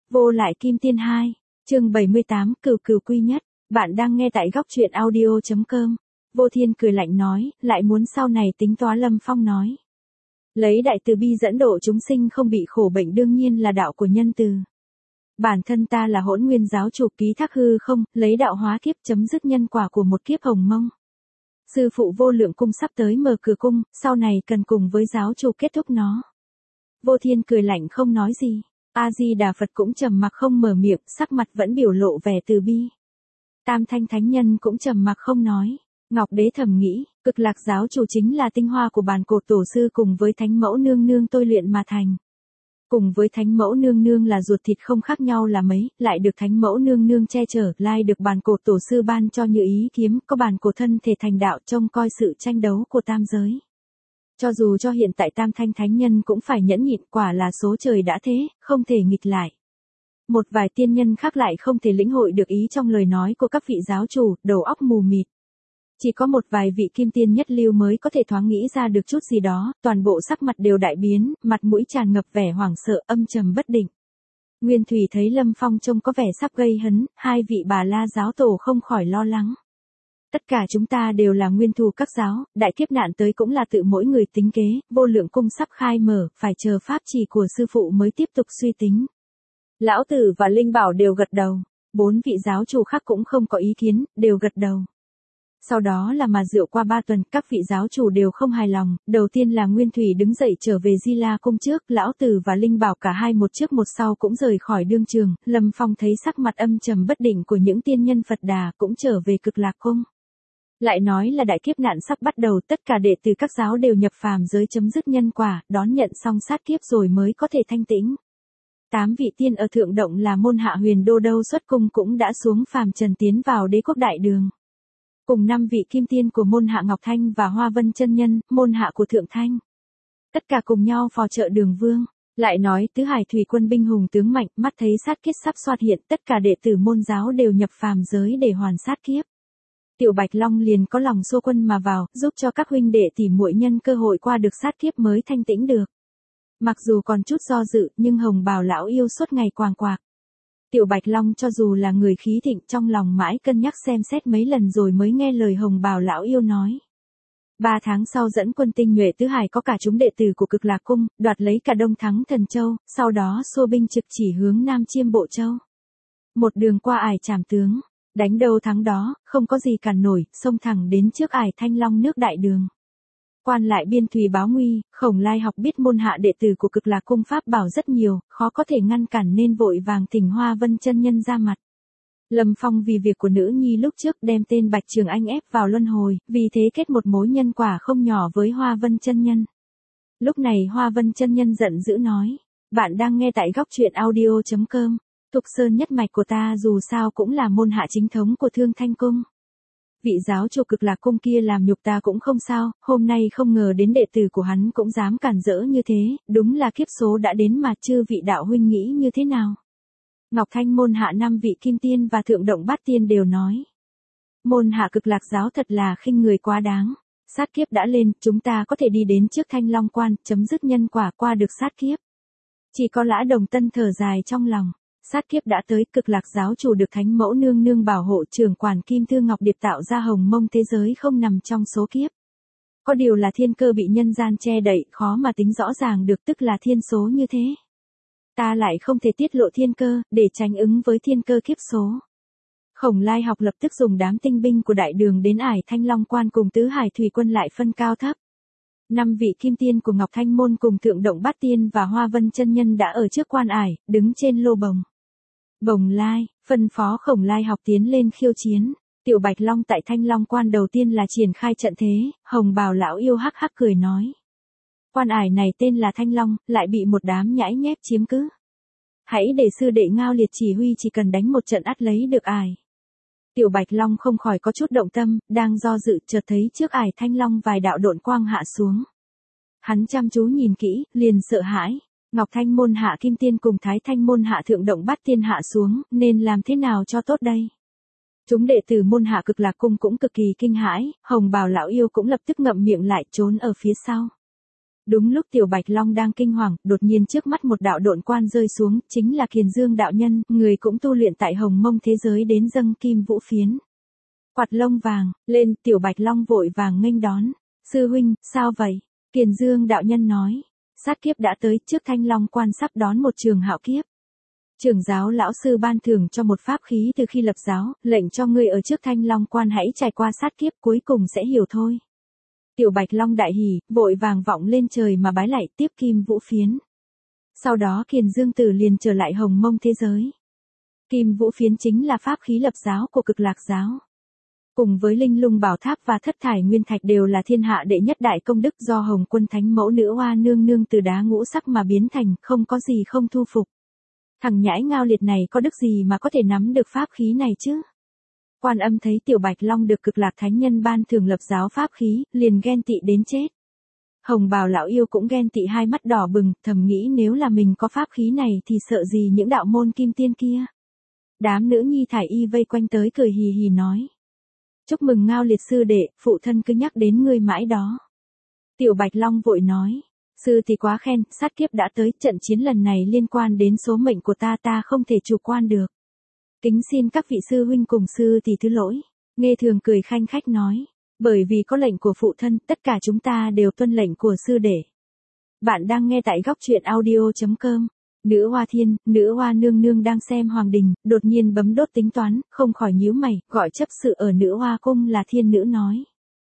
Vô lại kim tiên 2, chương 78, cửu cửu quy nhất. Bạn đang nghe tại góc truyện audio.com. Vô Thiên cười lạnh nói, lại muốn sau này tính toán. Lâm Phong nói. Lấy đại từ bi dẫn độ chúng sinh không bị khổ bệnh đương nhiên là đạo của nhân từ. Bản thân ta là Hỗn Nguyên giáo chủ ký thác hư không, lấy đạo hóa kiếp chấm dứt nhân quả của một kiếp hồng mông. Sư phụ Vô Lượng cung sắp tới mở cửa cung, sau này cần cùng với giáo chủ kết thúc nó. Vô Thiên cười lạnh không nói gì. A-di-đà Phật cũng trầm mặc không mở miệng, sắc mặt vẫn biểu lộ vẻ từ bi. Tam Thanh Thánh Nhân cũng trầm mặc không nói. Ngọc Đế thầm nghĩ, Cực Lạc giáo chủ chính là tinh hoa của bàn cột tổ sư cùng với Thánh Mẫu Nương Nương tôi luyện mà thành. Cùng với Thánh Mẫu Nương Nương là ruột thịt không khác nhau là mấy, lại được Thánh Mẫu Nương Nương che chở, lai được bàn cột tổ sư ban cho như ý kiếm, có bàn cột thân thể thành đạo trông coi sự tranh đấu của tam giới. Cho dù cho hiện tại Tam Thanh Thánh Nhân cũng phải nhẫn nhịn, quả là số trời đã thế, không thể nghịch lại. Một vài tiên nhân khác lại không thể lĩnh hội được ý trong lời nói của các vị giáo chủ, đầu óc mù mịt. Chỉ có một vài vị kim tiên nhất lưu mới có thể thoáng nghĩ ra được chút gì đó, toàn bộ sắc mặt đều đại biến, mặt mũi tràn ngập vẻ hoảng sợ âm trầm bất định. Nguyên Thủy thấy Lâm Phong trông có vẻ sắp gây hấn, hai vị Bà La giáo tổ không khỏi lo lắng. Tất cả chúng ta đều là nguyên thù các giáo, đại kiếp nạn tới cũng là tự mỗi người tính kế, Vô Lượng cung sắp khai mở, phải chờ pháp chỉ của sư phụ mới tiếp tục suy tính. Lão Tử và Linh Bảo đều gật đầu, 4 vị giáo chủ khác cũng không có ý kiến, đều gật đầu. Sau đó là mà rượu qua 3 tuần, các vị giáo chủ đều không hài lòng, đầu tiên là Nguyên Thủy đứng dậy trở về Di La cung trước, Lão Tử và Linh Bảo cả hai một trước một sau cũng rời khỏi đương trường, Lâm Phong thấy sắc mặt âm trầm bất định của những tiên nhân Phật Đà cũng trở về Cực Lạc cung. Lại nói là đại kiếp nạn sắp bắt đầu, tất cả đệ tử các giáo đều nhập phàm giới chấm dứt nhân quả, đón nhận xong sát kiếp rồi mới có thể thanh tĩnh. 8 vị tiên ở thượng động là Môn Hạ Huyền Đô Đâu xuất cung cũng đã xuống phàm trần tiến vào Đế quốc đại đường. Cùng 5 vị kim tiên của Môn Hạ Ngọc Thanh và Hoa Vân chân nhân, môn hạ của Thượng Thanh. Tất cả cùng nhau phò trợ Đường Vương. Lại nói tứ hải thủy quân binh hùng tướng mạnh, mắt thấy sát kiếp sắp xoạt hiện, tất cả đệ tử môn giáo đều nhập phàm giới để hoàn sát kiếp. Tiểu Bạch Long liền có lòng xô quân mà vào, giúp cho các huynh đệ tỷ muội nhân cơ hội qua được sát kiếp mới thanh tĩnh được. Mặc dù còn chút do dự, nhưng Hồng Bào lão yêu suốt ngày quàng quạc. Tiểu Bạch Long cho dù là người khí thịnh trong lòng mãi cân nhắc xem xét mấy lần rồi mới nghe lời Hồng Bào lão yêu nói. 3 tháng sau dẫn quân tinh nhuệ tứ hải có cả chúng đệ tử của Cực Lạc cung, đoạt lấy cả Đông Thắng Thần Châu, sau đó xô binh trực chỉ hướng Nam Chiêm Bộ Châu. Một đường qua ải Trảm Tướng, đánh đâu thắng đó, không có gì cản nổi, xông thẳng đến trước ải Thanh Long nước đại đường. Quan lại biên thùy báo nguy, Khổng Lai học biết môn hạ đệ tử của Cực Lạc cung pháp bảo rất nhiều, khó có thể ngăn cản nên vội vàng thỉnh Hoa Vân chân nhân ra mặt. Lâm Phong vì việc của nữ nhi lúc trước đem tên Bạch Trường Anh ép vào luân hồi, vì thế kết một mối nhân quả không nhỏ với Hoa Vân chân nhân. Lúc này Hoa Vân chân nhân giận dữ nói, bạn đang nghe tại góc truyện audio.com, Thục Sơn nhất mạch của ta dù sao cũng là môn hạ chính thống của Thương Thanh cung. Vị giáo chủ Cực Lạc cung kia làm nhục ta cũng không sao, hôm nay không ngờ đến đệ tử của hắn cũng dám cản rỡ như thế, đúng là kiếp số đã đến mà chư vị đạo huynh nghĩ như thế nào. Ngọc Thanh môn hạ 5 vị kim tiên và thượng động bát tiên đều nói. Môn hạ Cực Lạc giáo thật là khinh người quá đáng. Sát kiếp đã lên, chúng ta có thể đi đến trước Thanh Long quan, chấm dứt nhân quả qua được sát kiếp. Chỉ có Lã Đồng Tân thở dài trong lòng. Sát kiếp đã tới, Cực Lạc giáo chủ được Thánh Mẫu Nương Nương bảo hộ, trưởng quản Kim Thư Ngọc Điệp tạo ra hồng mông thế giới không nằm trong số kiếp. Có điều là thiên cơ bị nhân gian che đậy, khó mà tính rõ ràng được, tức là thiên số như thế. Ta lại không thể tiết lộ thiên cơ, để tránh ứng với thiên cơ kiếp số. Khổng Lai học lập tức dùng đám tinh binh của đại đường đến ải Thanh Long quan cùng tứ hải thủy quân lại phân cao thấp. 5 vị kim tiên của Ngọc Thanh môn cùng thượng động bát tiên và Hoa Vân chân nhân đã ở trước quan ải, đứng trên lô bồng. Bồng lai, phân phó Khổng Lai học tiến lên khiêu chiến. Tiểu Bạch Long tại Thanh Long quan đầu tiên là triển khai trận thế, Hồng Bào lão yêu hắc hắc cười nói. Quan ải này tên là Thanh Long, lại bị một đám nhãi nhép chiếm cứ. Hãy để sư đệ Ngao Liệt chỉ huy, chỉ cần đánh một trận ắt lấy được ải. Tiểu Bạch Long không khỏi có chút động tâm, đang do dự chợt thấy trước ải Thanh Long vài đạo độn quang hạ xuống. Hắn chăm chú nhìn kỹ, liền sợ hãi. Ngọc Thanh môn hạ kim tiên cùng Thái Thanh môn hạ thượng động bát tiên hạ xuống, nên làm thế nào cho tốt đây? Chúng đệ tử môn hạ Cực Lạc cung cũng cực kỳ kinh hãi, Hồng Bào lão yêu cũng lập tức ngậm miệng lại trốn ở phía sau. Đúng lúc Tiểu Bạch Long đang kinh hoàng, đột nhiên trước mắt một đạo độn quan rơi xuống, chính là Kiền Dương đạo nhân, người cũng tu luyện tại Hồng Mông thế giới đến dâng kim vũ phiến. Quạt lông vàng, lên, Tiểu Bạch Long vội vàng nghênh đón. Sư huynh, sao vậy? Kiền Dương đạo nhân nói. Sát kiếp đã tới, trước Thanh Long quan sắp đón một trường hạo kiếp. Trưởng giáo lão sư ban thưởng cho một pháp khí từ khi lập giáo, lệnh cho ngươi ở trước Thanh Long quan hãy trải qua sát kiếp cuối cùng sẽ hiểu thôi. Tiểu Bạch Long đại hỉ, vội vàng vọng lên trời mà bái lạy tiếp kim vũ phiến. Sau đó Kiền Dương Tử liền trở lại Hồng Mông thế giới. Kim vũ phiến chính là pháp khí lập giáo của Cực Lạc giáo. Cùng với Linh Lung Bảo Tháp và Thất Thải Nguyên Thạch đều là thiên hạ đệ nhất đại công đức do Hồng Quân Thánh Mẫu Nữ Hoa nương nương từ đá ngũ sắc mà biến thành, không có gì không thu phục. Thằng nhãi ngao liệt này có đức gì mà có thể nắm được pháp khí này chứ? Quan Âm thấy Tiểu Bạch Long được Cực Lạc Thánh Nhân ban thưởng lập giáo pháp khí, liền ghen tị đến chết. Hồng Bào lão yêu cũng ghen tị hai mắt đỏ bừng, thầm nghĩ nếu là mình có pháp khí này thì sợ gì những đạo môn kim tiên kia. Đám nữ nhi thải y vây quanh tới cười hì hì nói. Chúc mừng Ngao liệt sư đệ, phụ thân cứ nhắc đến ngươi mãi đó. Tiểu Bạch Long vội nói. Sư thì quá khen, sát kiếp đã tới, trận chiến lần này liên quan đến số mệnh của ta không thể chủ quan được. Kính xin các vị sư huynh cùng sư thì thứ lỗi. Nghe Thường cười khanh khách nói. Bởi vì có lệnh của phụ thân, tất cả chúng ta đều tuân lệnh của sư đệ. Bạn đang nghe tại góc truyện audio.com. Nữ Hoa Thiên, Nữ Hoa nương nương đang xem Hoàng Đình, đột nhiên bấm đốt tính toán, không khỏi nhíu mày, gọi chấp sự ở Nữ Hoa cung là Thiên Nữ nói.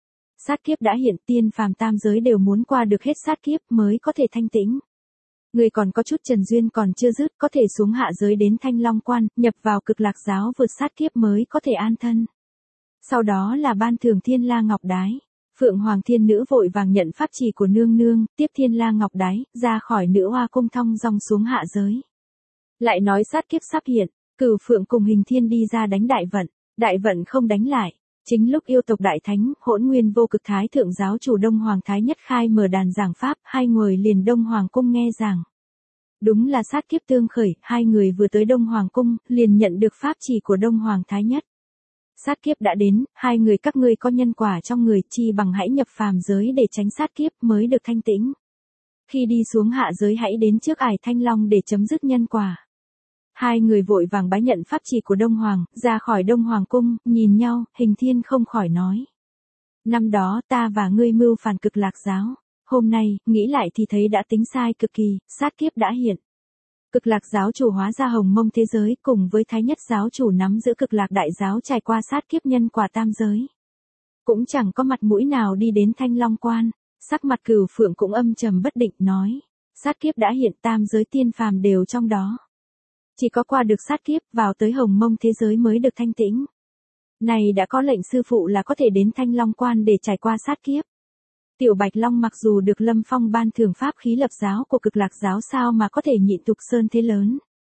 Sát kiếp đã hiện, tiên phàm tam giới đều muốn qua được hết sát kiếp mới có thể thanh tĩnh. Người còn có chút trần duyên còn chưa dứt, có thể xuống hạ giới đến Thanh Long quan, nhập vào Cực Lạc giáo vượt sát kiếp mới có thể an thân. Sau đó là ban thưởng Thiên La Ngọc Đái. Phượng Hoàng Thiên Nữ vội vàng nhận pháp chỉ của nương nương, tiếp Thiên La Ngọc Đái, ra khỏi Nữ Hoa cung thong dong xuống hạ giới. Lại nói sát kiếp sắp hiện, Cửu Phượng cùng Hình Thiên đi ra đánh đại vận không đánh lại. Chính lúc yêu tộc đại thánh, Hỗn Nguyên Vô Cực Thái thượng giáo chủ Đông Hoàng Thái Nhất khai mở đàn giảng pháp, hai người liền Đông Hoàng cung nghe giảng. Đúng là sát kiếp tương khởi, hai người vừa tới Đông Hoàng cung, liền nhận được pháp chỉ của Đông Hoàng Thái Nhất. Sát kiếp đã đến, hai người các ngươi có nhân quả trong người, chi bằng hãy nhập phàm giới để tránh sát kiếp mới được thanh tĩnh. Khi đi xuống hạ giới hãy đến trước ải Thanh Long để chấm dứt nhân quả. Hai người vội vàng bái nhận pháp chỉ của Đông Hoàng, ra khỏi Đông Hoàng cung, nhìn nhau, Hình Thiên không khỏi nói. Năm đó ta và ngươi mưu phản Cực Lạc giáo, hôm nay, nghĩ lại thì thấy đã tính sai cực kỳ, sát kiếp đã hiện. Cực Lạc giáo chủ hóa ra Hồng Mông thế giới, cùng với Thái Nhất giáo chủ nắm giữ Cực Lạc đại giáo trải qua sát kiếp nhân quả tam giới. Cũng chẳng có mặt mũi nào đi đến Thanh Long quan, sắc mặt Cửu Phượng cũng âm trầm bất định nói. Sát kiếp đã hiện, tam giới tiên phàm đều trong đó. Chỉ có qua được sát kiếp, vào tới Hồng Mông thế giới mới được thanh tĩnh. Này đã có lệnh sư phụ là có thể đến Thanh Long quan để trải qua sát kiếp. Tiểu Bạch Long mặc dù được Lâm Phong ban thưởng pháp khí lập giáo của Cực Lạc giáo sao mà có thể nhịn Tục Sơn thế lớn.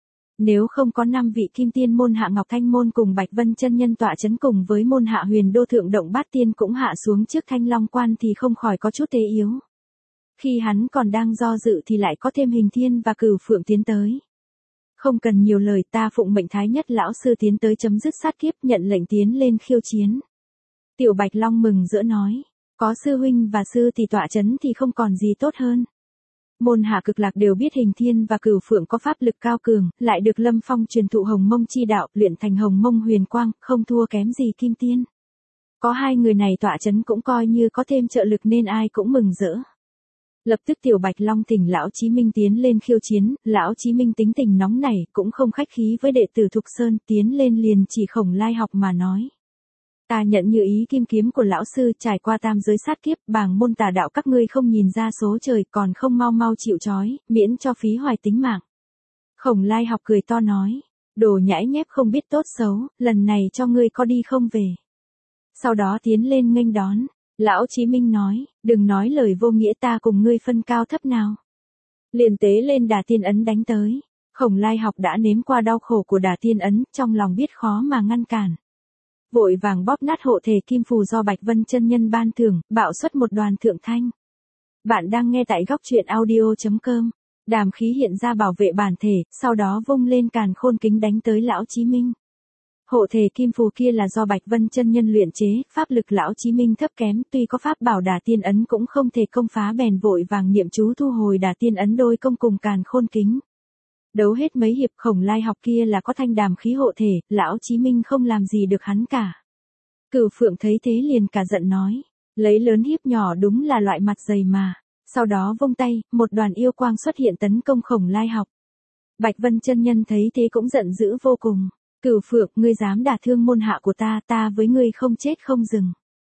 Nếu không có 5 vị kim tiên môn hạ Ngọc Thanh môn cùng Bạch Vân chân nhân tọa chấn cùng với môn hạ Huyền Đô thượng động bát tiên cũng hạ xuống trước Thanh Long quan thì không khỏi có chút tế yếu. Khi hắn còn đang do dự thì lại có thêm Hình Thiên và Cửu Phượng tiến tới. Không cần nhiều lời, ta phụng mệnh Thái Nhất lão sư tiến tới chấm dứt sát kiếp, nhận lệnh tiến lên khiêu chiến. Tiểu Bạch Long mừng rỡ nói, có sư huynh và sư tỷ tọa chấn thì không còn gì tốt hơn. Môn hạ Cực Lạc đều biết Hình Thiên và Cửu Phượng có pháp lực cao cường, lại được Lâm Phong truyền thụ Hồng Mông chi đạo, luyện thành Hồng Mông huyền quang, không thua kém gì kim tiên. Có hai người này tọa chấn cũng coi như có thêm trợ lực nên ai cũng mừng rỡ. Lập tức Tiểu Bạch Long thỉnh Lão Chí Minh tiến lên khiêu chiến, Lão Chí Minh tính tình nóng nảy, cũng không khách khí với đệ tử Thục Sơn, tiến lên liền chỉ Khổng Lai học mà nói. Ta nhận như ý kim kiếm của lão sư, trải qua tam giới sát kiếp, bảng môn tà đạo các ngươi không nhìn ra số trời, còn không mau mau chịu trói, miễn cho phí hoài tính mạng. Khổng Lai học cười to nói, đồ nhãi nhép không biết tốt xấu, lần này cho ngươi có đi không về. Sau đó tiến lên nghênh đón. Lão Chí Minh nói, đừng nói lời vô nghĩa, ta cùng ngươi phân cao thấp nào. Liền tế lên Đà Tiên ấn đánh tới. Khổng Lai học đã nếm qua đau khổ của Đà Tiên ấn, trong lòng biết khó mà ngăn cản. Vội vàng bóp nát hộ thể kim phù do Bạch Vân chân nhân ban thưởng, bạo xuất một đoàn thượng thanh. Bạn đang nghe tại góc truyện audio.com. Đàm khí hiện ra bảo vệ bản thể, sau đó vung lên càn khôn kính đánh tới Lão Chí Minh. Hộ thể kim phù kia là do Bạch Vân chân nhân luyện chế, pháp lực lão Chí Minh thấp kém, tuy có pháp bảo Đả Tiên ấn cũng không thể công phá, bèn vội vàng niệm chú thu hồi Đả Tiên ấn, đôi công cùng Càn Khôn kính. Đấu hết mấy hiệp, Khổng Lai học kia là có thanh đàm khí hộ thể, lão Chí Minh không làm gì được hắn cả. Cửu Phượng thấy thế liền cả giận nói, lấy lớn hiếp nhỏ đúng là loại mặt dày mà. Sau đó vung tay, một đoàn yêu quang xuất hiện tấn công Khổng Lai học. Bạch Vân chân nhân thấy thế cũng giận dữ vô cùng. Cửu Phượng, ngươi dám đả thương môn hạ của ta, ta với ngươi không chết không dừng.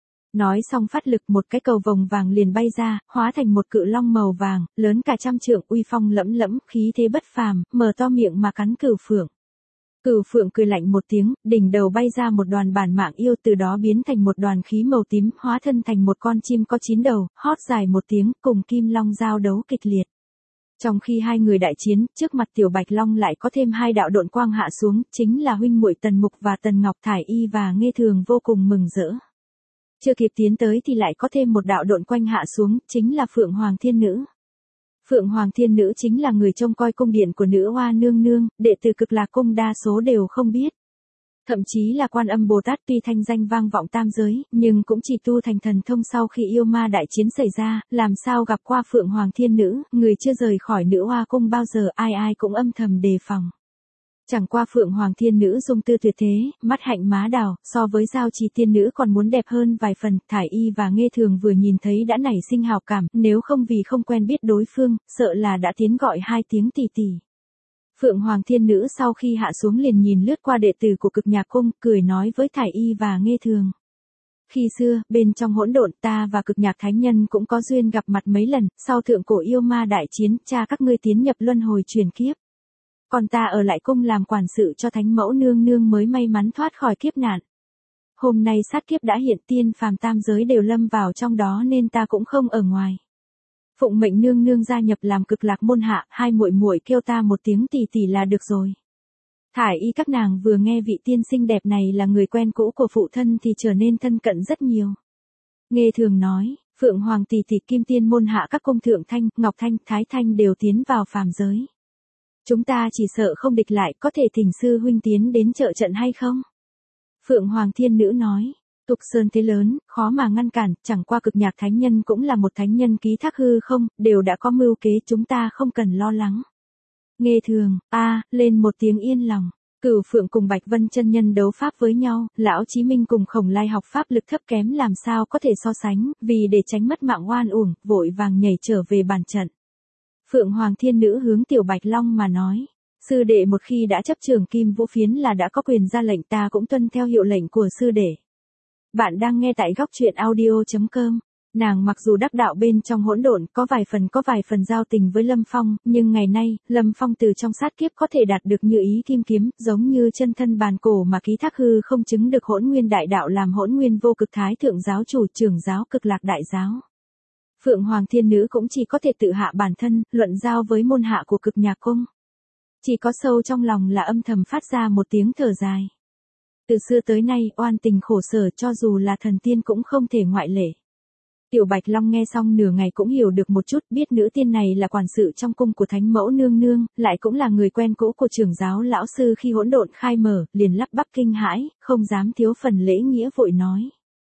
Nói xong phát lực, một cái cầu vồng vàng liền bay ra, hóa thành một cự long màu vàng, lớn cả 100 trượng, uy phong lẫm lẫm, khí thế bất phàm, mở to miệng mà cắn Cửu Phượng. Cửu Phượng cười lạnh một tiếng, đỉnh đầu bay ra một đoàn bản mạng yêu, từ đó biến thành một đoàn khí màu tím, hóa thân thành một con chim có 9 đầu, hót dài một tiếng, cùng Kim Long giao đấu kịch liệt. Trong khi hai người đại chiến, trước mặt Tiểu Bạch Long lại có thêm hai đạo độn quang hạ xuống, chính là huynh muội Tần Mục và Tần Ngọc, Thải Y và Nghê Thường vô cùng mừng rỡ. Chưa kịp tiến tới thì lại có thêm một đạo độn quanh hạ xuống, chính là Phượng Hoàng Thiên Nữ. Phượng Hoàng Thiên Nữ chính là người trông coi cung điện của Nữ Hoa Nương Nương, đệ tử Cực Lạc Cung đa số đều không biết. Thậm chí là Quan Âm Bồ Tát tuy thanh danh vang vọng tam giới, nhưng cũng chỉ tu thành thần thông sau khi yêu ma đại chiến xảy ra, làm sao gặp qua Phượng Hoàng Thiên Nữ, người chưa rời khỏi Nữ Hoa Cung bao giờ, ai ai cũng âm thầm đề phòng. Chẳng qua Phượng Hoàng Thiên Nữ dung tư tuyệt thế, mắt hạnh má đào, so với Giao Trì Tiên Nữ còn muốn đẹp hơn vài phần. Thải Y và Nghê Thường vừa nhìn thấy đã nảy sinh hào cảm, nếu không vì không quen biết đối phương, sợ là đã tiến gọi hai tiếng tỷ tỷ. Phượng Hoàng Thiên Nữ sau khi hạ xuống liền nhìn lướt qua đệ tử của Cực Nhạc Cung, cười nói với Thải Y và Nghê Thường. Khi xưa, bên trong hỗn độn, ta và Cực Nhạc Thánh Nhân cũng có duyên gặp mặt mấy lần, sau thượng cổ yêu ma đại chiến, cha các ngươi tiến nhập luân hồi chuyển kiếp. Còn ta ở lại cung làm quản sự cho Thánh Mẫu Nương Nương mới may mắn thoát khỏi kiếp nạn. Hôm nay sát kiếp đã hiện, tiên phàm tam giới đều lâm vào trong đó nên ta cũng không ở ngoài. Phụng mệnh Nương Nương gia nhập làm Cực Lạc môn hạ, hai muội muội kêu ta một tiếng tỷ tỷ là được rồi. Thải Y các nàng vừa nghe vị tiên sinh đẹp này là người quen cũ của phụ thân thì trở nên thân cận rất nhiều. Nghê Thường nói, Phượng Hoàng tỷ tỷ Kim Tiên môn hạ các cung Thượng Thanh, Ngọc Thanh, Thái Thanh đều tiến vào phàm giới. Chúng ta chỉ sợ không địch lại, có thể thỉnh sư huynh tiến đến trợ trận hay không? Phượng Hoàng Thiên Nữ nói, Tục Sơn thế lớn, khó mà ngăn cản, chẳng qua Cực Nhạc Thánh Nhân cũng là một thánh nhân ký thác hư không, đều đã có mưu kế, chúng ta không cần lo lắng. Nghê Thường, lên một tiếng yên lòng. Cửu Phượng cùng Bạch Vân chân nhân đấu pháp với nhau, lão Chí Minh cùng Khổng Lai học pháp lực thấp kém làm sao có thể so sánh, vì để tránh mất mạng oan uổng, vội vàng nhảy trở về bàn trận. Phượng Hoàng Thiên Nữ hướng Tiểu Bạch Long mà nói, sư đệ một khi đã chấp trường Kim Vũ Phiến là đã có quyền ra lệnh, ta cũng tuân theo hiệu lệnh của sư đệ. Bạn đang nghe tại góc truyện audio.com. Nàng mặc dù đắc đạo bên trong hỗn độn, có vài phần giao tình với Lâm Phong, nhưng ngày nay, Lâm Phong từ trong sát kiếp có thể đạt được như ý kim kiếm, giống như chân thân bàn cổ mà ký thác hư không chứng được Hỗn Nguyên đại đạo làm Hỗn Nguyên vô cực thái thượng giáo chủ, trưởng giáo Cực Lạc đại giáo. Phượng Hoàng Thiên Nữ cũng chỉ có thể tự hạ bản thân, luận giao với môn hạ của Cực Nhạc Cung. Chỉ có sâu trong lòng là âm thầm phát ra một tiếng thở dài. Từ xưa tới nay, oan tình khổ sở cho dù là thần tiên cũng không thể ngoại lệ. Tiểu Bạch Long nghe xong nửa ngày cũng hiểu được một chút, biết nữ tiên này là quản sự trong cung của Thánh Mẫu Nương Nương, lại cũng là người quen cũ của trưởng giáo lão sư khi hỗn độn khai mở, liền lắp bắp kinh hãi, không dám thiếu phần lễ nghĩa vội nói.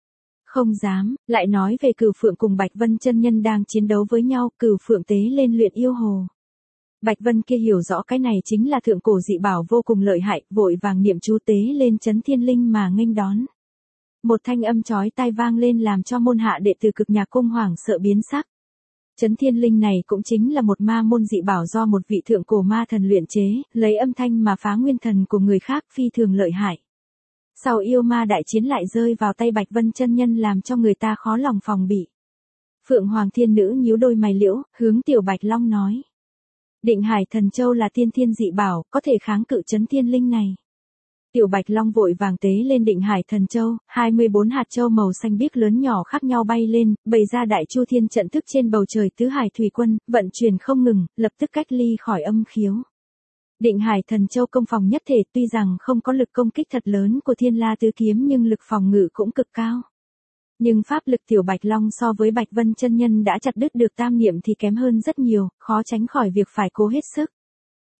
Không dám, lại nói về Cửu Phượng cùng Bạch Vân chân nhân đang chiến đấu với nhau, Cửu Phượng tế lên luyện yêu hồ. Bạch Vân kia hiểu rõ cái này chính là thượng cổ dị bảo vô cùng lợi hại, vội vàng niệm chú tế lên Chấn Thiên Linh mà nghênh đón. Một thanh âm chói tai vang lên làm cho môn hạ đệ tử Cực Nhạc Cung hoảng sợ biến sắc. Chấn Thiên Linh này cũng chính là một ma môn dị bảo do một vị thượng cổ ma thần luyện chế, lấy âm thanh mà phá nguyên thần của người khác, phi thường lợi hại. Sau yêu ma đại chiến lại rơi vào tay Bạch Vân chân nhân làm cho người ta khó lòng phòng bị. Phượng Hoàng Thiên Nữ nhíu đôi mày liễu, hướng Tiểu Bạch Long nói. Định Hải Thần Châu là tiên thiên dị bảo, có thể kháng cự Chấn Thiên Linh này. Tiểu Bạch Long vội vàng tế lên Định Hải Thần Châu, 24 hạt châu màu xanh biếc lớn nhỏ khác nhau bay lên, bày ra đại chu thiên trận thức trên bầu trời tứ hải thủy quân, vận chuyển không ngừng, lập tức cách ly khỏi âm khiếu. Định Hải Thần Châu công phòng nhất thể, tuy rằng không có lực công kích thật lớn của Thiên La tứ kiếm nhưng lực phòng ngự cũng cực cao. Nhưng pháp lực Tiểu Bạch Long so với Bạch Vân chân nhân đã chặt đứt được tam niệm thì kém hơn rất nhiều, khó tránh khỏi việc phải cố hết sức.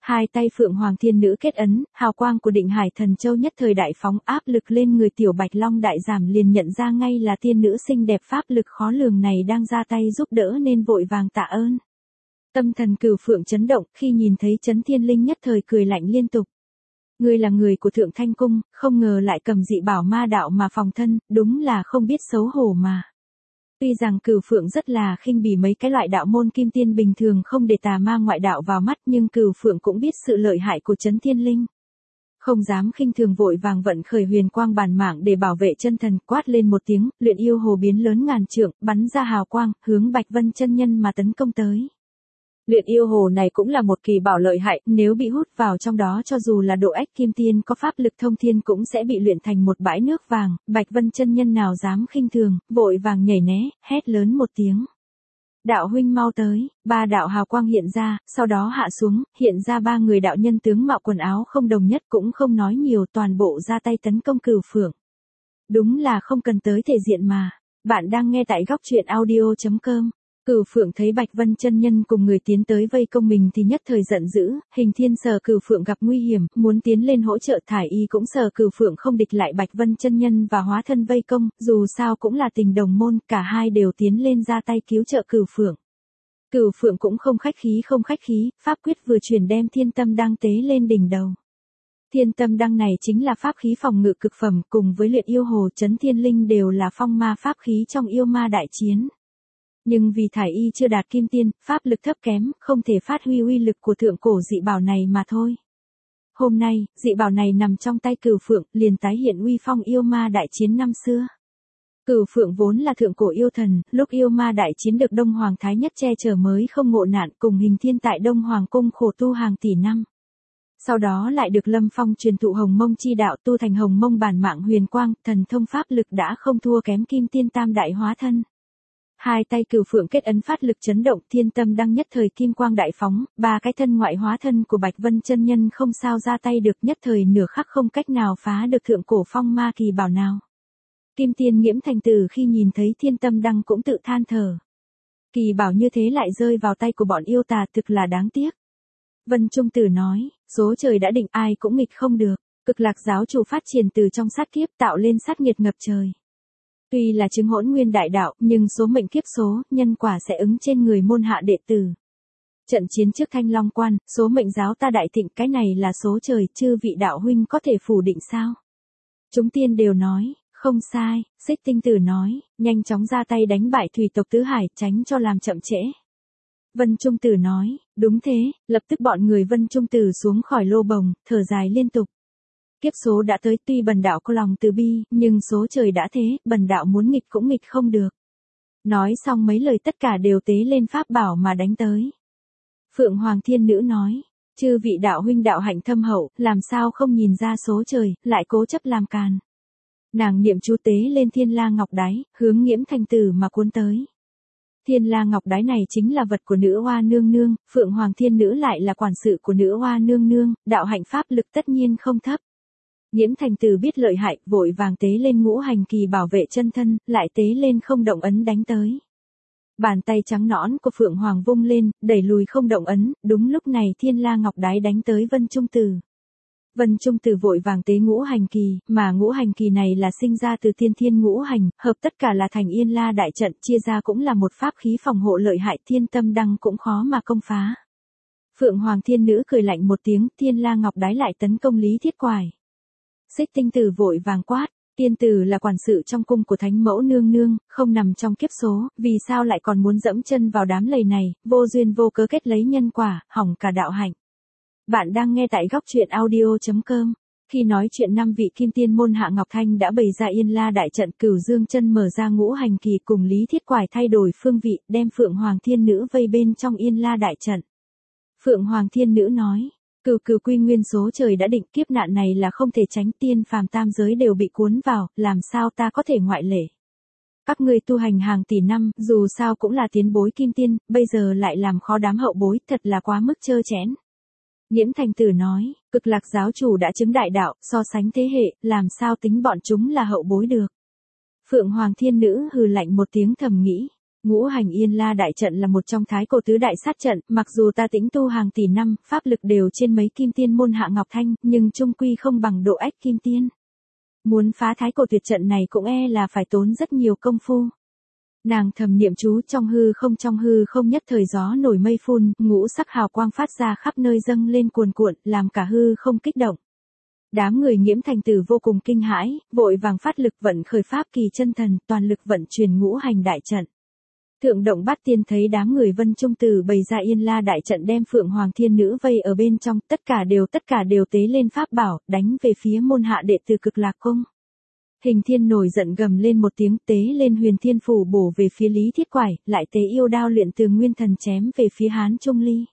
Hai tay Phượng Hoàng Thiên Nữ kết ấn, hào quang của Định Hải Thần Châu nhất thời đại phóng áp lực lên người tiểu Bạch Long đại giảm, liền nhận ra ngay là tiên nữ xinh đẹp pháp lực khó lường này đang ra tay giúp đỡ nên vội vàng tạ ơn. Tâm thần Cửu Phượng chấn động, khi nhìn thấy Chấn Thiên Linh nhất thời cười lạnh liên tục. Ngươi là người của Thượng Thanh Cung, không ngờ lại cầm dị bảo ma đạo mà phòng thân, đúng là không biết xấu hổ mà. Tuy rằng Cửu Phượng rất là khinh bỉ mấy cái loại đạo môn kim tiên bình thường không để tà ma ngoại đạo vào mắt, nhưng Cửu Phượng cũng biết sự lợi hại của Chấn Thiên Linh. Không dám khinh thường, vội vàng vận khởi huyền quang bản mạng để bảo vệ chân thần, quát lên một tiếng, luyện yêu hồ biến lớn ngàn trượng, bắn ra hào quang, hướng Bạch Vân chân nhân mà tấn công tới. Luyện yêu hồ này cũng là một kỳ bảo lợi hại, nếu bị hút vào trong đó cho dù là độ ách kim tiên có pháp lực thông thiên cũng sẽ bị luyện thành một bãi nước vàng. Bạch Vân chân nhân nào dám khinh thường, vội vàng nhảy né, hét lớn một tiếng. Đạo huynh mau tới, ba đạo hào quang hiện ra, sau đó hạ xuống, hiện ra ba người đạo nhân tướng mạo quần áo không đồng nhất, cũng không nói nhiều, toàn bộ ra tay tấn công Cửu Phượng. Đúng là không cần tới thể diện mà. Bạn đang nghe tại góc truyện audio.com. Cửu Phượng thấy Bạch Vân chân nhân cùng người tiến tới vây công mình thì nhất thời giận dữ, Hình Thiên sợ Cửu Phượng gặp nguy hiểm, muốn tiến lên hỗ trợ, Thải Y cũng sợ Cửu Phượng không địch lại Bạch Vân chân nhân và hóa thân vây công, dù sao cũng là tình đồng môn, cả hai đều tiến lên ra tay cứu trợ Cửu Phượng. Cửu Phượng cũng không khách khí, pháp quyết vừa chuyển đem Thiên Tâm Đăng tế lên đỉnh đầu. Thiên Tâm Đăng này chính là pháp khí phòng ngự cực phẩm, cùng với luyện yêu hồ Chấn Thiên Linh đều là phong ma pháp khí trong yêu ma đại chiến. Nhưng vì Thải Y chưa đạt kim tiên, pháp lực thấp kém, không thể phát huy uy lực của thượng cổ dị bảo này mà thôi. Hôm nay, dị bảo này nằm trong tay Cửu Phượng, liền tái hiện uy phong yêu ma đại chiến năm xưa. Cửu Phượng vốn là thượng cổ yêu thần, lúc yêu ma đại chiến được Đông Hoàng Thái Nhất che chở mới không ngộ nạn, cùng Hình Thiên tại Đông Hoàng Cung khổ tu hàng tỷ năm. Sau đó lại được Lâm Phong truyền thụ Hồng Mông chi đạo, tu thành Hồng Mông bản mạng huyền quang, thần thông pháp lực đã không thua kém kim tiên tam đại hóa thân. Hai tay Cửu Phượng kết ấn phát lực chấn động, Thiên Tâm Đăng nhất thời kim quang đại phóng, ba cái thân ngoại hóa thân của Bạch Vân chân nhân không sao ra tay được, nhất thời nửa khắc không cách nào phá được thượng cổ phong ma kỳ bảo nào. Kim tiên Nghiễm Thành Tử khi nhìn thấy Thiên Tâm Đăng cũng tự than thở. Kỳ bảo như thế lại rơi vào tay của bọn yêu tà, thực là đáng tiếc. Vân Trung Tử nói, số trời đã định, ai cũng nghịch không được. Cực Lạc giáo chủ phát triển từ trong sát kiếp tạo lên sát nghiệt ngập trời. Tuy là chứng hỗn nguyên đại đạo, nhưng số mệnh kiếp số, nhân quả sẽ ứng trên người môn hạ đệ tử. Trận chiến trước Thanh Long Quan, số mệnh giáo ta đại thịnh, cái này là số trời, chư vị đạo huynh có thể phủ định sao? Chúng tiên đều nói, không sai. Xích Tinh Tử nói, nhanh chóng ra tay đánh bại thủy tộc tứ hải, tránh cho làm chậm trễ. Vân Trung Tử nói, đúng thế. Lập tức bọn người Vân Trung Tử xuống khỏi lô bồng, thở dài liên tục. Kiếp số đã tới, tuy bần đạo có lòng từ bi, nhưng số trời đã thế, bần đạo muốn nghịch cũng nghịch không được. Nói xong mấy lời tất cả đều tế lên pháp bảo mà đánh tới. Phượng Hoàng Thiên Nữ nói, chư vị đạo huynh đạo hạnh thâm hậu, làm sao không nhìn ra số trời, lại cố chấp làm càn. Nàng niệm chú tế lên Thiên La Ngọc Đái, hướng Nghiễm Thành Tử mà cuốn tới. Thiên La Ngọc Đái này chính là vật của nữ oa nương nương, Phượng Hoàng Thiên Nữ lại là quản sự của nữ oa nương nương, đạo hạnh pháp lực tất nhiên không thấp. Nghiễm Thành Tử biết lợi hại, vội vàng tế lên ngũ hành kỳ bảo vệ chân thân, lại tế lên không động ấn đánh tới. Bàn tay trắng nõn của Phượng Hoàng vung lên, đẩy lùi không động ấn, đúng lúc này Thiên La Ngọc Đái đánh tới Vân Trung Tử. Vân Trung Tử vội vàng tế ngũ hành kỳ, mà ngũ hành kỳ này là sinh ra từ tiên thiên ngũ hành, hợp tất cả là thành Yên La đại trận, chia ra cũng là một pháp khí phòng hộ lợi hại, Thiên Tâm Đăng cũng khó mà công phá. Phượng Hoàng Thiên Nữ cười lạnh một tiếng, Thiên La Ngọc Đái lại tấn công Lý Thiết Quải. Xích Tinh Tử vội vàng quát, tiên tử là quản sự trong cung của Thánh Mẫu nương nương, không nằm trong kiếp số, vì sao lại còn muốn dẫm chân vào đám lầy này, vô duyên vô cớ kết lấy nhân quả, hỏng cả đạo hạnh. Bạn đang nghe tại góc truyện audio.com. Khi nói chuyện năm vị kim tiên môn hạ Ngọc Thanh đã bày ra Yên La đại trận, Cửu Dương chân mở ra ngũ hành kỳ cùng Lý Thiết Quải thay đổi phương vị, đem Phượng Hoàng Thiên Nữ vây bên trong Yên La đại trận. Phượng Hoàng Thiên Nữ nói, cửu quy nguyên số trời đã định, kiếp nạn này là không thể tránh, tiên phàm tam giới đều bị cuốn vào, làm sao ta có thể ngoại lệ. Các ngươi tu hành hàng tỷ năm, dù sao cũng là tiến bối kim tiên, bây giờ lại làm khó đám hậu bối, thật là quá mức trơ chẽn. Nghiễm Thành Tử nói, Cực Lạc giáo chủ đã chứng đại đạo, so sánh thế hệ, làm sao tính bọn chúng là hậu bối được. Phượng Hoàng Thiên Nữ hừ lạnh một tiếng thầm nghĩ, Ngũ hành Yên La đại trận là một trong thái cổ tứ đại sát trận, mặc dù ta tĩnh tu hàng tỷ năm, pháp lực đều trên mấy kim tiên môn Hạ Ngọc Thanh, nhưng chung quy không bằng độ ách kim tiên. Muốn phá thái cổ tuyệt trận này cũng là phải tốn rất nhiều công phu. Nàng thầm niệm chú trong hư không nhất thời gió nổi mây phun, ngũ sắc hào quang phát ra khắp nơi dâng lên cuồn cuộn, làm cả hư không kích động. Đám người Nghiễm Thành Tử vô cùng kinh hãi, vội vàng phát lực vận khởi pháp kỳ chân thần, toàn lực vận chuyển ngũ hành đại trận. Thượng Động Bát Tiên thấy đám người Vân Trung Tử bày ra Yên La đại trận đem Phượng Hoàng Thiên Nữ vây ở bên trong, tất cả đều tế lên pháp bảo, đánh về phía môn hạ đệ tử Cực Lạc Cung. Hình Thiên nổi giận gầm lên một tiếng, tế lên Huyền Thiên phủ bổ về phía Lý Thiết Quải, lại tế yêu đao luyện từ nguyên thần chém về phía Hán Trung Ly.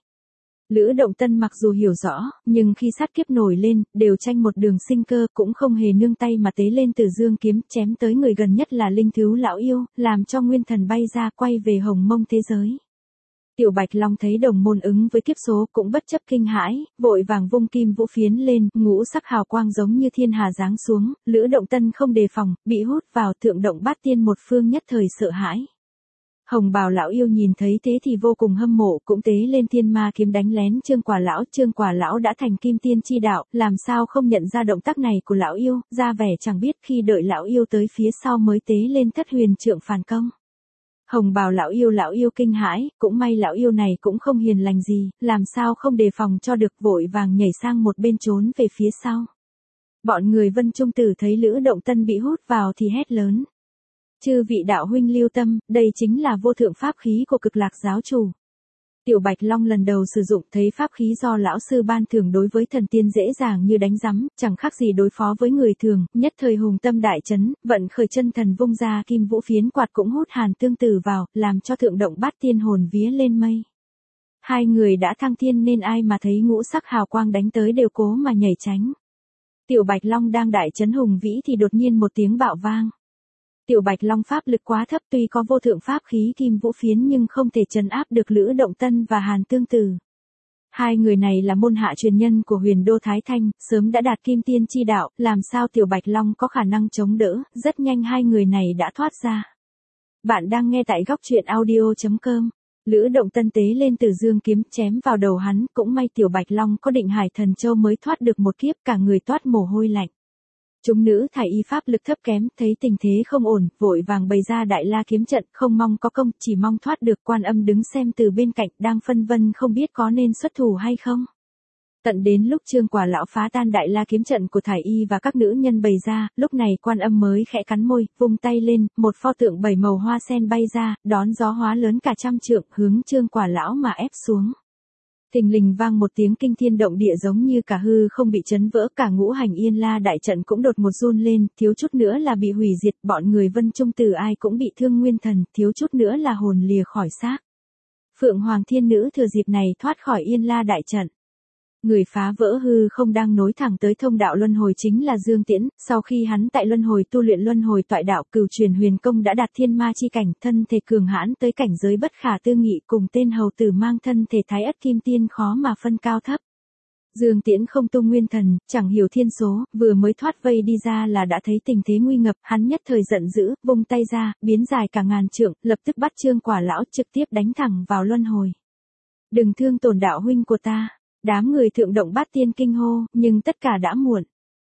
Lữ Động Tân mặc dù hiểu rõ, nhưng khi sát kiếp nổi lên, đều tranh một đường sinh cơ, cũng không hề nương tay mà tế lên Từ Dương kiếm, chém tới người gần nhất là Linh Thứu lão yêu, làm cho nguyên thần bay ra quay về Hồng Mông thế giới. Tiểu Bạch Long thấy đồng môn ứng với kiếp số cũng bất chấp kinh hãi, vội vàng vung kim vũ phiến lên, ngũ sắc hào quang giống như thiên hà giáng xuống, Lữ Động Tân không đề phòng, bị hút vào Thượng Động Bát Tiên một phương nhất thời sợ hãi. Hồng Bào lão yêu nhìn thấy thế thì vô cùng hâm mộ, cũng tế lên Thiên Ma kiếm đánh lén Trương Quả lão đã thành kim tiên chi đạo, làm sao không nhận ra động tác này của lão yêu, ra vẻ chẳng biết, khi đợi lão yêu tới phía sau mới tế lên Thất Huyền Trượng phản công. Hồng Bào lão yêu kinh hãi, cũng may lão yêu này cũng không hiền lành gì, làm sao không đề phòng cho được, vội vàng nhảy sang một bên trốn về phía sau. Bọn người Vân Trung Tử thấy Lữ Động Tân bị hút vào thì hét lớn. Chư vị đạo huynh lưu tâm, đây chính là vô thượng pháp khí của Cực Lạc giáo chủ. Tiểu Bạch Long lần đầu sử dụng, thấy pháp khí do lão sư ban thưởng đối với thần tiên dễ dàng như đánh rắm, chẳng khác gì đối phó với người thường, nhất thời hùng tâm đại chấn, vận khởi chân thần vung ra kim vũ phiến quạt cũng hút Hàn Tương Tử vào, làm cho Thượng Động Bát Tiên hồn vía lên mây. Hai người đã thăng thiên nên ai mà thấy ngũ sắc hào quang đánh tới đều cố mà nhảy tránh. Tiểu Bạch Long đang đại chấn hùng vĩ thì đột nhiên một tiếng bạo vang. Tiểu Bạch Long pháp lực quá thấp, tuy có vô thượng pháp khí kim vũ phiến nhưng không thể trấn áp được Lữ Động Tân và Hàn Tương Tử. Hai người này là môn hạ truyền nhân của Huyền Đô Thái Thanh, sớm đã đạt kim tiên chi đạo, làm sao Tiểu Bạch Long có khả năng chống đỡ, rất nhanh hai người này đã thoát ra. Bạn đang nghe tại góc truyện audio.com. Lữ Động Tân tế lên Từ Dương kiếm chém vào đầu hắn, cũng may Tiểu Bạch Long có Định Hải Thần Châu mới thoát được một kiếp, cả người toát mồ hôi lạnh. Chúng nữ thải y pháp lực thấp kém, thấy tình thế không ổn, vội vàng bày ra Đại La kiếm trận, không mong có công, chỉ mong thoát được. Quan Âm đứng xem từ bên cạnh, đang phân vân không biết có nên xuất thủ hay không. Tận đến lúc Trương Quả lão phá tan Đại La kiếm trận của thải y và các nữ nhân bày ra, lúc này Quan Âm mới khẽ cắn môi, vung tay lên, một pho tượng 7 màu hoa sen bay ra, đón gió hóa lớn cả trăm trượng, hướng Trương Quả lão mà ép xuống. Thình lình vang một tiếng kinh thiên động địa, giống như cả hư không bị chấn vỡ, cả ngũ hành Yên La đại trận cũng đột một run lên, thiếu chút nữa là bị hủy diệt, bọn người Vân Trung Tử ai cũng bị thương nguyên thần, thiếu chút nữa là hồn lìa khỏi xác. Phượng Hoàng Thiên Nữ thừa dịp này thoát khỏi Yên La đại trận. Người phá vỡ hư không đang nối thẳng tới thông đạo luân hồi chính là Dương Tiễn, sau khi hắn tại luân hồi tu luyện luân hồi toại đạo Cửu Truyền Huyền Công đã đạt thiên ma chi cảnh, thân thể cường hãn tới cảnh giới bất khả tư nghị, cùng tên hầu tử mang thân thể Thái Ất Kim Tiên khó mà phân cao thấp. Dương Tiễn không tu nguyên thần, chẳng hiểu thiên số, vừa mới thoát vây đi ra là đã thấy tình thế nguy ngập, hắn nhất thời giận dữ, vung tay ra, biến dài cả ngàn trượng, lập tức bắt Trương Quả lão trực tiếp đánh thẳng vào luân hồi. Đừng thương tổn đạo huynh của ta. Đám người Thượng Động Bát Tiên kinh hô, nhưng tất cả đã muộn.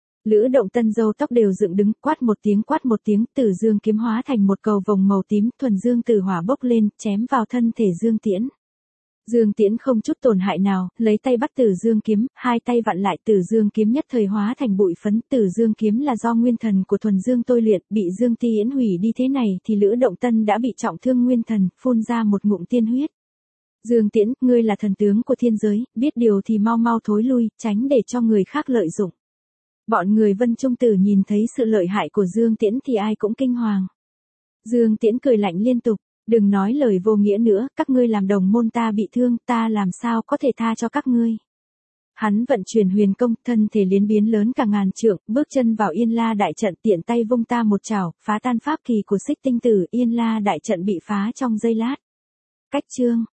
Lữ Động Tân râu tóc đều dựng đứng, quát một tiếng, Tử Dương kiếm hóa thành một cầu vồng màu tím, thuần dương tử hỏa bốc lên, chém vào thân thể Dương Tiễn. Dương Tiễn không chút tổn hại nào, lấy tay bắt Tử Dương kiếm, hai tay vặn lại, Tử Dương kiếm nhất thời hóa thành bụi phấn. Tử Dương kiếm là do nguyên thần của thuần dương tôi luyện, bị Dương Tiễn hủy đi thế này thì Lữ Động Tân đã bị trọng thương nguyên thần, phun ra một ngụm tiên huyết. Dương Tiễn, ngươi là thần tướng của thiên giới, biết điều thì mau mau thối lui, tránh để cho người khác lợi dụng. Bọn người Vân Trung Tử nhìn thấy sự lợi hại của Dương Tiễn thì ai cũng kinh hoàng. Dương Tiễn cười lạnh liên tục, đừng nói lời vô nghĩa nữa, các ngươi làm đồng môn ta bị thương, ta làm sao có thể tha cho các ngươi. Hắn vận chuyển huyền công, thân thể liên biến lớn cả ngàn trượng, bước chân vào Yên La đại trận, tiện tay vung ta một chảo, phá tan pháp kỳ của Xích Tinh Tử, Yên La đại trận bị phá trong giây lát. Cách chương